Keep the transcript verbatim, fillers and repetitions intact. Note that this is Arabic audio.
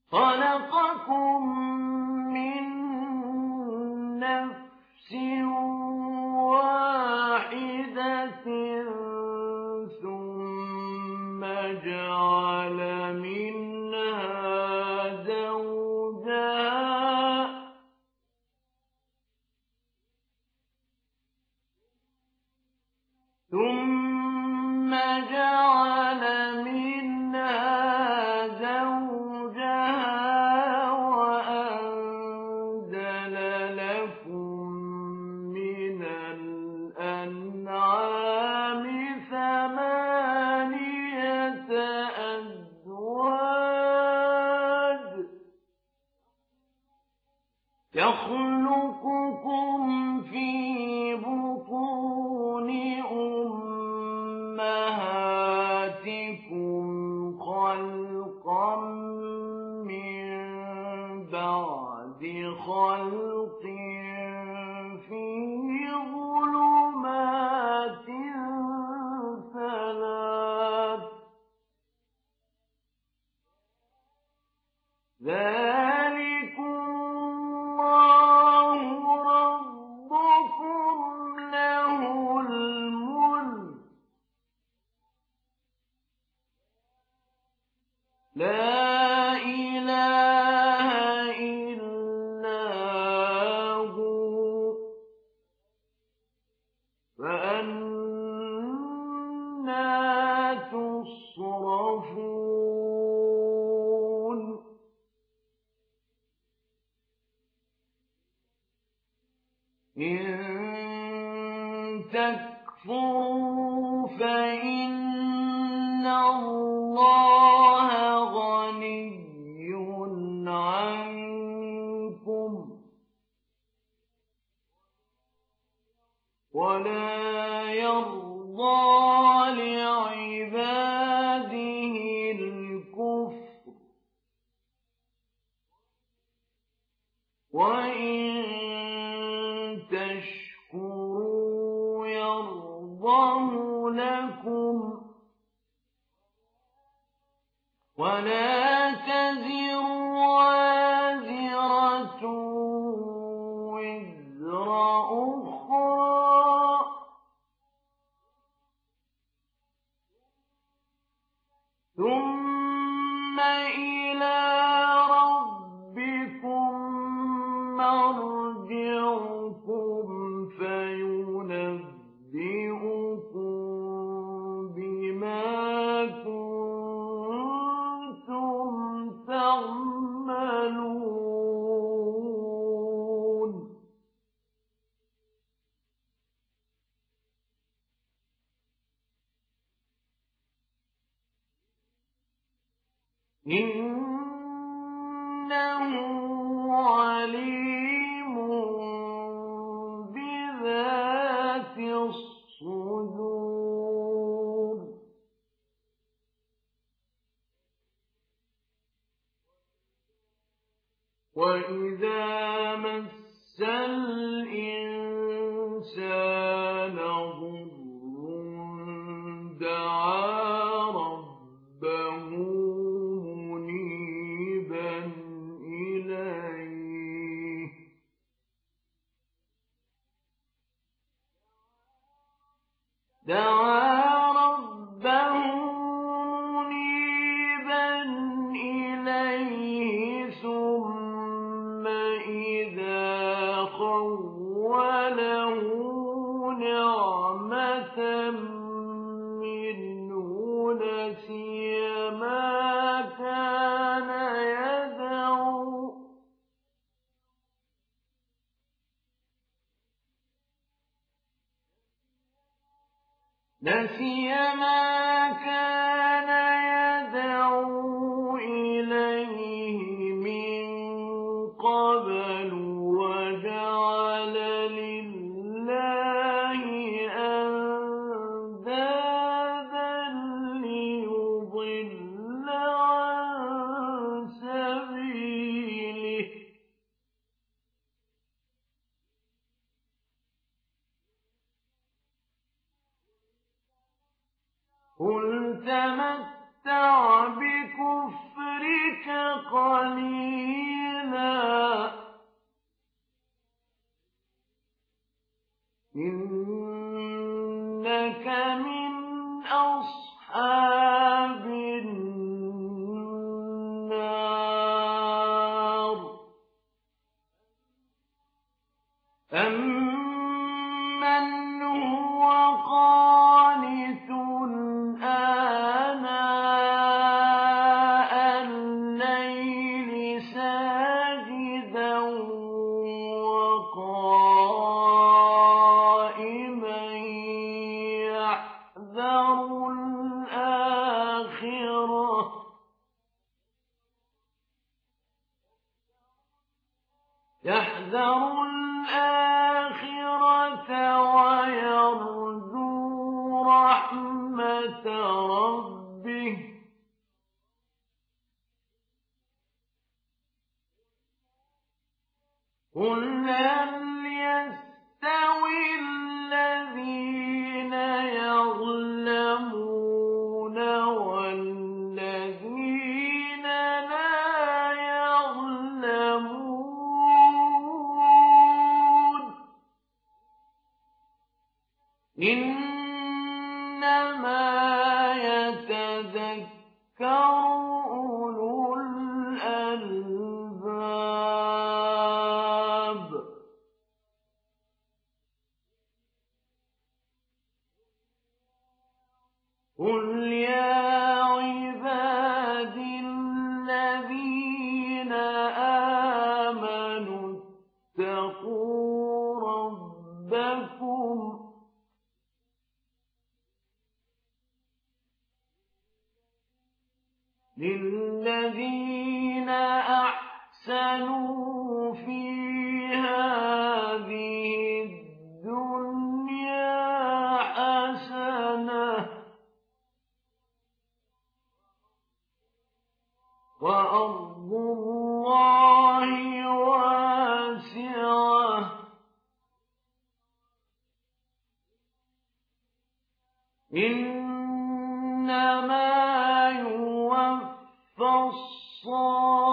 خلقكم من نفس واحدة ثم جعل منها زوجها ثم جعل منها زوجها وأنزل لكم من الأنعام ثمانية أزواج يخلقكم في بطون أمهاتكم خلقا من بعد خلق في ظلمات ثلاث ذلكم الله ربكم له الملك لا إله إلا هو فأنى تصرفون إن تكفروا فإن الله غني عنكم ولا يرضى لعباده الكفر وإن تشكروا يرضه لكم ولا تزر وازرة وزر أخرى ثم إلى ربكم مرجعكم فينبئكم بما كنتم تعملون إنه عليم بذات الصدور وإذا مس الإنسان ضر دعا ربه منيبا إليه دعا ربه منيبا إليه ثم إذا خوله نعمة منه نسي ما كان يدعو نسي ما كان يدعو إليه من قبل وجعل لله أندادا ليضل عن سبيله قل تمتع بكفرك قليلا قليلا إنك من أصحاب النار أمن هو قانت آناء الليل ساجدا وقائما يحذر الآخرة يحذر الآخرة ويرجو رحمة ربه قل هل يستوي الذين يعلمون والذين لا يعلمون إنما يتذكر أولو الألباب قل يا عبادي الذين آمنوا اتقوا ربكم للذين أحسنوا في هذه الدنيا حسنة وأرض الله واسعة إنما يوفى الصالحين